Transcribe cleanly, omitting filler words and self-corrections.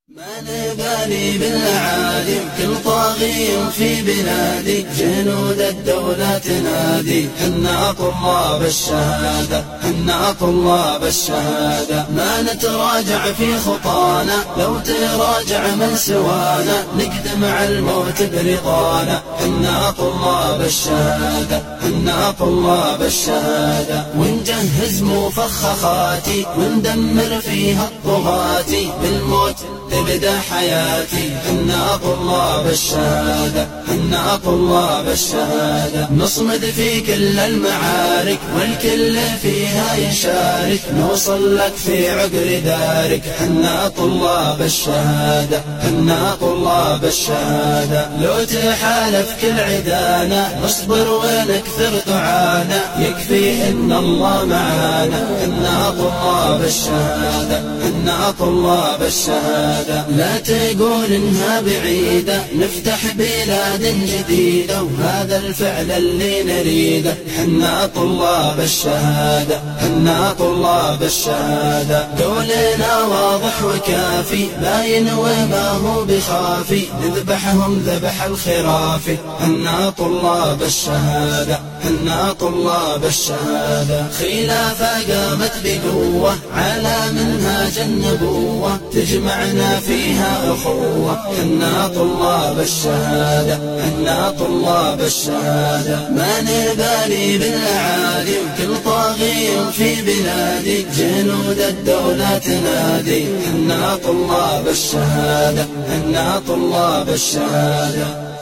ما نبالي بالأعادي كل طاغي في بلادي، جنود الدولة تنادي حنا طلاب الشهادة، حنا طلاب الشهادة. ما نتراجع في خطانا، لو تراجع من سوانا نقدم على الموت برضانا. حنا طلاب الشهادة، حنا طلاب الشهادة. ونجهز مفخخاتي وندمر فيها الطغاتي، بالموت تبدأ حياتي. حنا طلاب الشهادة، حنا طلاب الشهادة. نصمد في كل المعارك والكل فيها يشارك، نوصل لك في عقر دارك. حنا طلاب الشهادة، حنا طلاب الشهادة. لو تحالف كل عدانا نصبر ونكثر دعانا، يكفي إن الله معانا. حنا طلاب الشهادة، حنا طلاب الشهادة. لا تقول إنها بعيدة، نفتح بلاد جديدة وهذا الفعل اللي نريده. حنا طلاب الشهادة، حنا طلاب الشهادة. قولنا واضح وكافي باين وما هو بخافي، نذبحهم ذبح الخرافي. حنا طلاب الشهادة، حنا طلاب الشهادة. خلافة قامت بقوة على منهاج النبوة، تجمعنا فيها أخوة. حنا طلاب الشهادة، حنا طلاب الشهادة. ما نبالي بالأعادي وكل طاغي في بلادي، جنود الدولة تنادي حنا طلاب الشهادة، حنا طلاب الشهادة.